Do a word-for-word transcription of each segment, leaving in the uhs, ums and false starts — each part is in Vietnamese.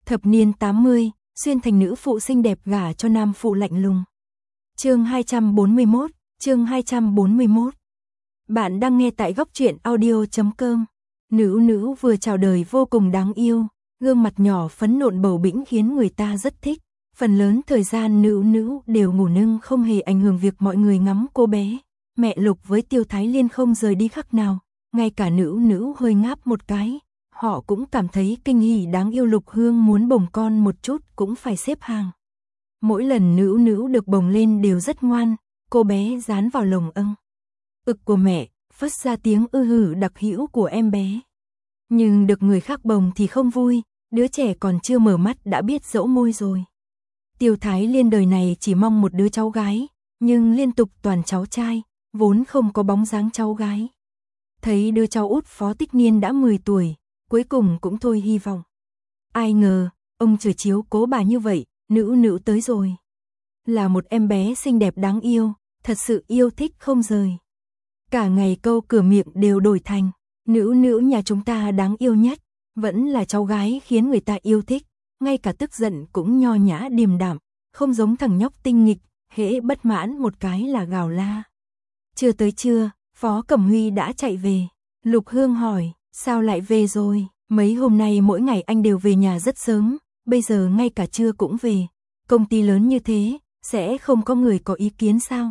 Thập niên tám mươi, xuyên thành nữ phụ xinh đẹp gả cho nam phụ lạnh lùng. Chương hai trăm bốn mươi mốt, chương hai trăm bốn mươi mốt. Bạn đang nghe tại góc truyện audio chấm com. Nữ nữ vừa chào đời vô cùng đáng yêu, gương mặt nhỏ phấn nộn bầu bĩnh khiến người ta rất thích. Phần lớn thời gian nữ nữ đều ngủ nưng không hề ảnh hưởng việc mọi người ngắm cô bé. Mẹ Lục với Tiêu Thái Liên không rời đi khắc nào, ngay cả nữ nữ hơi ngáp một cái. Họ cũng cảm thấy kinh hỉ đáng yêu. Lục Hương muốn bồng con một chút cũng phải xếp hàng. Mỗi lần nữ nữ được bồng lên đều rất ngoan, cô bé dán vào lồng âng ực của mẹ, phát ra tiếng ư hử đặc hữu của em bé. Nhưng được người khác bồng thì không vui, đứa trẻ còn chưa mở mắt đã biết dỗ môi rồi. Tiêu Thái Liên đời này chỉ mong một đứa cháu gái, nhưng liên tục toàn cháu trai, vốn không có bóng dáng cháu gái. Thấy đứa cháu út Phó Tích Niên đã mười tuổi, cuối cùng cũng thôi hy vọng. Ai ngờ, ông trời chiếu cố bà như vậy, nữ nữ tới rồi. Là một em bé xinh đẹp đáng yêu, thật sự yêu thích không rời. Cả ngày câu cửa miệng đều đổi thành, nữ nữ nhà chúng ta đáng yêu nhất, vẫn là cháu gái khiến người ta yêu thích, ngay cả tức giận cũng nho nhã điềm đạm, không giống thằng nhóc tinh nghịch, hễ bất mãn một cái là gào la. Chưa tới trưa, Phó Cẩm Huy đã chạy về. Lục Hương hỏi, sao lại về rồi? Mấy hôm nay mỗi ngày anh đều về nhà rất sớm, bây giờ ngay cả trưa cũng về. Công ty lớn như thế, sẽ không có người có ý kiến sao?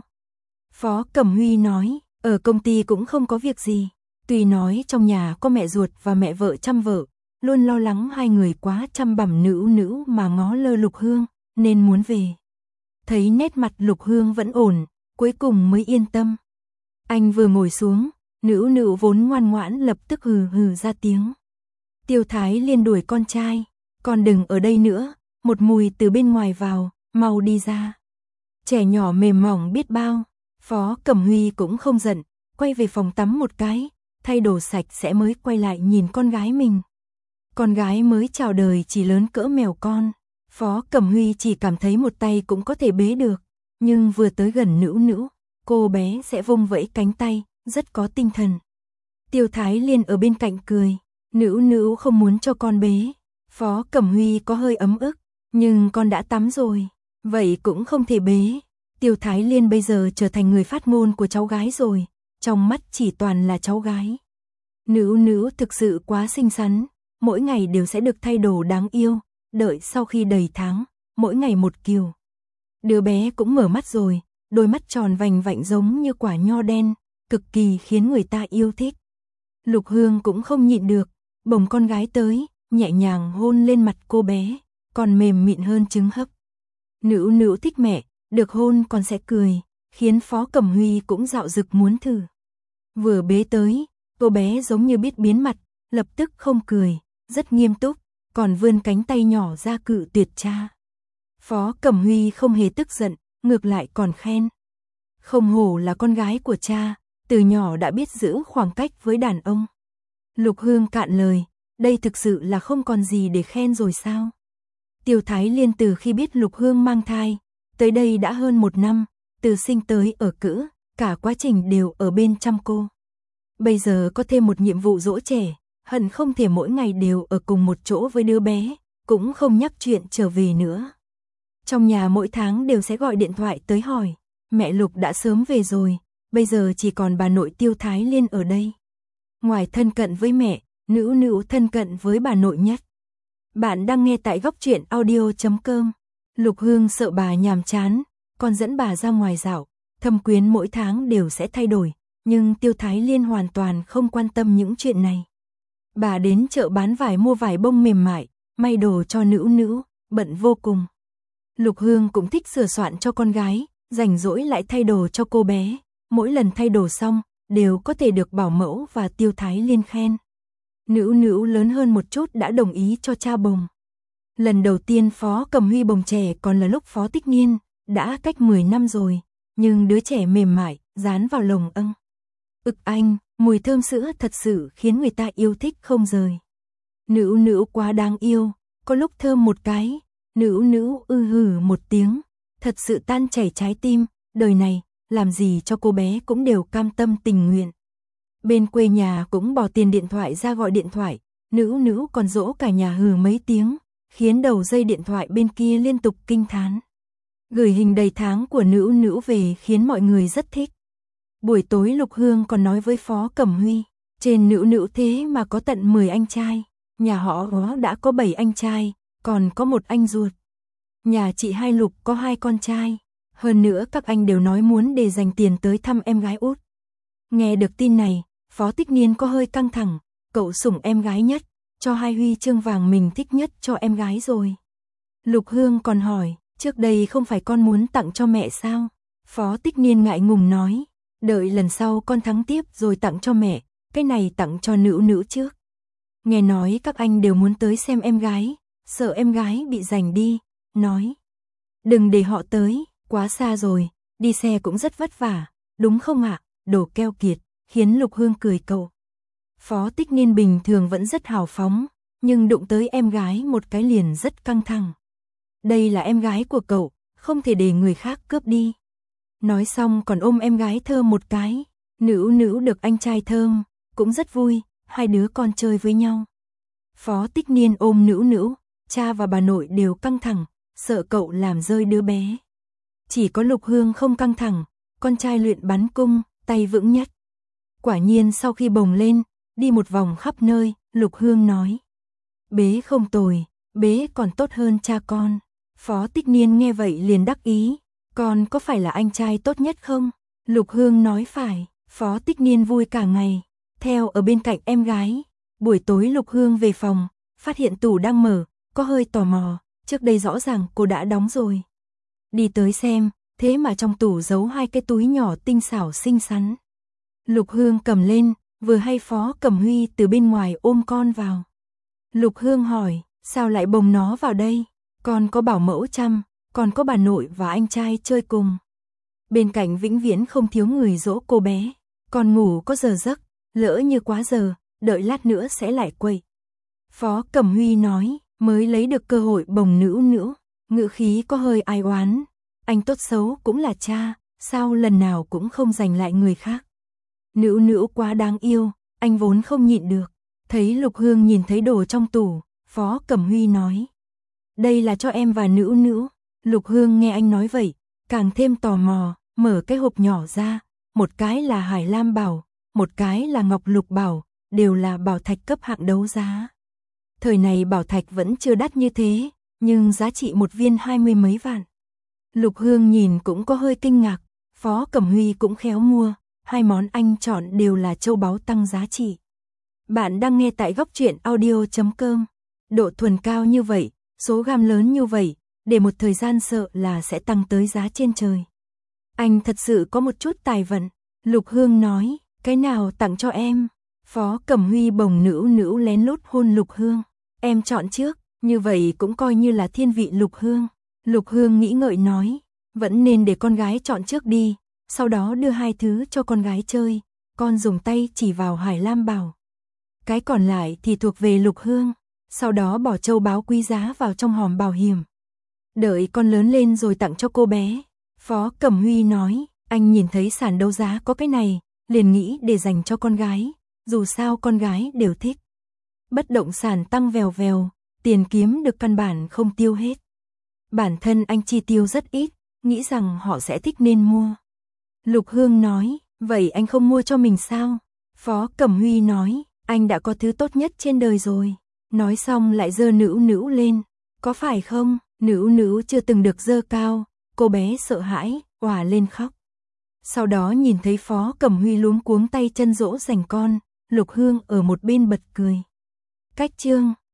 Phó Cẩm Huy nói, ở công ty cũng không có việc gì. Tuy nói trong nhà có mẹ ruột và mẹ vợ chăm vợ, luôn lo lắng hai người quá chăm bằm nữ nữ mà ngó lơ Lục Hương, nên muốn về. Thấy nét mặt Lục Hương vẫn ổn, cuối cùng mới yên tâm. Anh vừa ngồi xuống, nữ nữ vốn ngoan ngoãn lập tức hừ hừ ra tiếng. Tiêu Thái Liên đuổi con trai, con đừng ở đây nữa, một mùi từ bên ngoài vào, mau đi ra. Trẻ nhỏ mềm mỏng biết bao. Phó Cẩm Huy cũng không giận, quay về phòng tắm một cái, thay đồ sạch sẽ mới quay lại nhìn con gái mình. Con gái mới chào đời chỉ lớn cỡ mèo con, Phó Cẩm Huy chỉ cảm thấy một tay cũng có thể bế được, nhưng vừa tới gần nữ nữ, cô bé sẽ vung vẫy cánh tay, rất có tinh thần. Tiêu Thái Liên ở bên cạnh cười, nữ nữ không muốn cho con bế. Phó Cẩm Huy có hơi ấm ức, nhưng con đã tắm rồi, vậy cũng không thể bế. Tiêu Thái Liên bây giờ trở thành người phát ngôn của cháu gái rồi, trong mắt chỉ toàn là cháu gái. Nữ nữ thực sự quá xinh xắn, mỗi ngày đều sẽ được thay đồ đáng yêu, đợi sau khi đầy tháng, mỗi ngày một kiểu. Đứa bé cũng mở mắt rồi, đôi mắt tròn vành vạnh giống như quả nho đen, cực kỳ khiến người ta yêu thích. Lục Hương cũng không nhịn được, bồng con gái tới, nhẹ nhàng hôn lên mặt cô bé, còn mềm mịn hơn trứng hấp. Nữ nữ thích mẹ, được hôn còn sẽ cười, khiến Phó Cẩm Huy cũng dạo dực muốn thử. Vừa bế tới, cô bé giống như biết biến mặt, lập tức không cười, rất nghiêm túc, còn vươn cánh tay nhỏ ra cự tuyệt cha. Phó Cẩm Huy không hề tức giận, ngược lại còn khen. Không hổ là con gái của cha, từ nhỏ đã biết giữ khoảng cách với đàn ông. Lục Hương cạn lời, đây thực sự là không còn gì để khen rồi sao? Tiêu Thái Liên từ khi biết Lục Hương mang thai, tới đây đã hơn một năm, từ sinh tới ở cữ, cả quá trình đều ở bên chăm cô. Bây giờ có thêm một nhiệm vụ dỗ trẻ, hận không thể mỗi ngày đều ở cùng một chỗ với đứa bé, cũng không nhắc chuyện trở về nữa. Trong nhà mỗi tháng đều sẽ gọi điện thoại tới hỏi, mẹ Lục đã sớm về rồi, bây giờ chỉ còn bà nội Tiêu Thái Liên ở đây. Ngoài thân cận với mẹ, nữ nữ thân cận với bà nội nhất. Bạn đang nghe tại góc truyện audio chấm com. Lục Hương sợ bà nhàm chán, còn dẫn bà ra ngoài dạo, thâm quyến mỗi tháng đều sẽ thay đổi, nhưng Tiêu Thái Liên hoàn toàn không quan tâm những chuyện này. Bà đến chợ bán vải mua vải bông mềm mại, may đồ cho nữ nữ, bận vô cùng. Lục Hương cũng thích sửa soạn cho con gái, rảnh rỗi lại thay đồ cho cô bé, mỗi lần thay đồ xong, đều có thể được bảo mẫu và Tiêu Thái Liên khen. Nữ nữ lớn hơn một chút đã đồng ý cho cha bồng. Lần đầu tiên Phó Cẩm Huy bồng trẻ còn là lúc Phó Tích Niên, đã cách mười năm rồi, nhưng đứa trẻ mềm mại, dán vào lồng âng ực anh, mùi thơm sữa thật sự khiến người ta yêu thích không rời. Nữ nữ quá đáng yêu, có lúc thơm một cái, nữ nữ ư hử một tiếng, thật sự tan chảy trái tim, đời này, làm gì cho cô bé cũng đều cam tâm tình nguyện. Bên quê nhà cũng bỏ tiền điện thoại ra gọi điện thoại, nữ nữ còn dỗ cả nhà hừ mấy tiếng, khiến đầu dây điện thoại bên kia liên tục kinh thán. Gửi hình đầy tháng của Nữu Nữu về khiến mọi người rất thích. Buổi tối Lục Hương còn nói với Phó Cẩm Huy, trên Nữu Nữu thế mà có tận mười anh trai, nhà họ Phó đã có bảy anh trai, còn có một anh ruột. Nhà chị hai Lục có hai con trai, hơn nữa các anh đều nói muốn để dành tiền tới thăm em gái út. Nghe được tin này, Phó Tích Niên có hơi căng thẳng, cậu sủng em gái nhất, cho hai huy chương vàng mình thích nhất cho em gái rồi. Lục Hương còn hỏi, trước đây không phải con muốn tặng cho mẹ sao? Phó Tích Niên ngại ngùng nói, đợi lần sau con thắng tiếp rồi tặng cho mẹ, cái này tặng cho Nữu Nữu trước. Nghe nói các anh đều muốn tới xem em gái, sợ em gái bị giành đi, nói, đừng để họ tới, quá xa rồi, đi xe cũng rất vất vả, đúng không ạ? Đồ keo kiệt, khiến Lục Hương cười cậu. Phó Tích Niên bình thường vẫn rất hào phóng, nhưng đụng tới em gái một cái liền rất căng thẳng. Đây là em gái của cậu, không thể để người khác cướp đi. Nói xong còn ôm em gái thơm một cái, Nữu Nữu được anh trai thơm, cũng rất vui, hai đứa con chơi với nhau. Phó Tích Niên ôm Nữu Nữu, cha và bà nội đều căng thẳng, sợ cậu làm rơi đứa bé. Chỉ có Lục Hương không căng thẳng, con trai luyện bắn cung, tay vững nhất. Quả nhiên sau khi bồng lên, đi một vòng khắp nơi, Lục Hương nói, bế không tồi, bế còn tốt hơn cha con. Phó Tích Niên nghe vậy liền đắc ý, con có phải là anh trai tốt nhất không? Lục Hương nói phải, Phó Tích Niên vui cả ngày, theo ở bên cạnh em gái. Buổi tối Lục Hương về phòng, phát hiện tủ đang mở, có hơi tò mò, trước đây rõ ràng cô đã đóng rồi. Đi tới xem, thế mà trong tủ giấu hai cái túi nhỏ tinh xảo xinh xắn. Lục Hương cầm lên, vừa hay Phó Cẩm Huy từ bên ngoài ôm con vào. Lục Hương hỏi, sao lại bồng nó vào đây? Con có bảo mẫu chăm, còn có bà nội và anh trai chơi cùng. Bên cạnh vĩnh viễn không thiếu người dỗ cô bé, con ngủ có giờ giấc, lỡ như quá giờ, đợi lát nữa sẽ lại quậy. Phó Cẩm Huy nói, mới lấy được cơ hội bồng Nữu Nữu, ngữ khí có hơi ai oán. Anh tốt xấu cũng là cha, sao lần nào cũng không giành lại người khác. Nữu Nữu quá đáng yêu, anh vốn không nhịn được. Thấy Lục Hương nhìn thấy đồ trong tủ, Phó Cẩm Huy nói, đây là cho em và Nữu Nữu. Lục Hương nghe anh nói vậy, càng thêm tò mò, mở cái hộp nhỏ ra, một cái là Hải Lam Bảo, một cái là Ngọc Lục Bảo, đều là bảo thạch cấp hạng đấu giá. Thời này bảo thạch vẫn chưa đắt như thế, nhưng giá trị một viên hai mươi mấy vạn. Lục Hương nhìn cũng có hơi kinh ngạc, Phó Cẩm Huy cũng khéo mua, hai món anh chọn đều là châu báu tăng giá trị. Bạn đang nghe tại góc truyện audio chấm com. Độ thuần cao như vậy, số gam lớn như vậy, để một thời gian sợ là sẽ tăng tới giá trên trời. Anh thật sự có một chút tài vận. Lục Hương nói, cái nào tặng cho em? Phó Cẩm Huy bồng Nữu Nữu lén lút hôn Lục Hương. Em chọn trước, như vậy cũng coi như là thiên vị Lục Hương. Lục Hương nghĩ ngợi nói, vẫn nên để con gái chọn trước đi, sau đó đưa hai thứ cho con gái chơi, con dùng tay chỉ vào Hải Lam Bảo. Cái còn lại thì thuộc về Lục Hương, sau đó bỏ châu báu quý giá vào trong hòm bảo hiểm. Đợi con lớn lên rồi tặng cho cô bé. Phó Cẩm Huy nói, anh nhìn thấy sàn đấu giá có cái này, liền nghĩ để dành cho con gái, dù sao con gái đều thích. Bất động sản tăng vèo vèo, tiền kiếm được căn bản không tiêu hết. Bản thân anh chi tiêu rất ít, nghĩ rằng họ sẽ thích nên mua. Lục Hương nói, vậy anh không mua cho mình sao? Phó Cẩm Huy nói, anh đã có thứ tốt nhất trên đời rồi. Nói xong lại giơ Nữu Nữu lên, có phải không? Nữu Nữu chưa từng được giơ cao, cô bé sợ hãi, òa lên khóc. Sau đó nhìn thấy Phó Cẩm Huy luống cuống tay chân dỗ dành con, Lục Hương ở một bên bật cười. Cách chương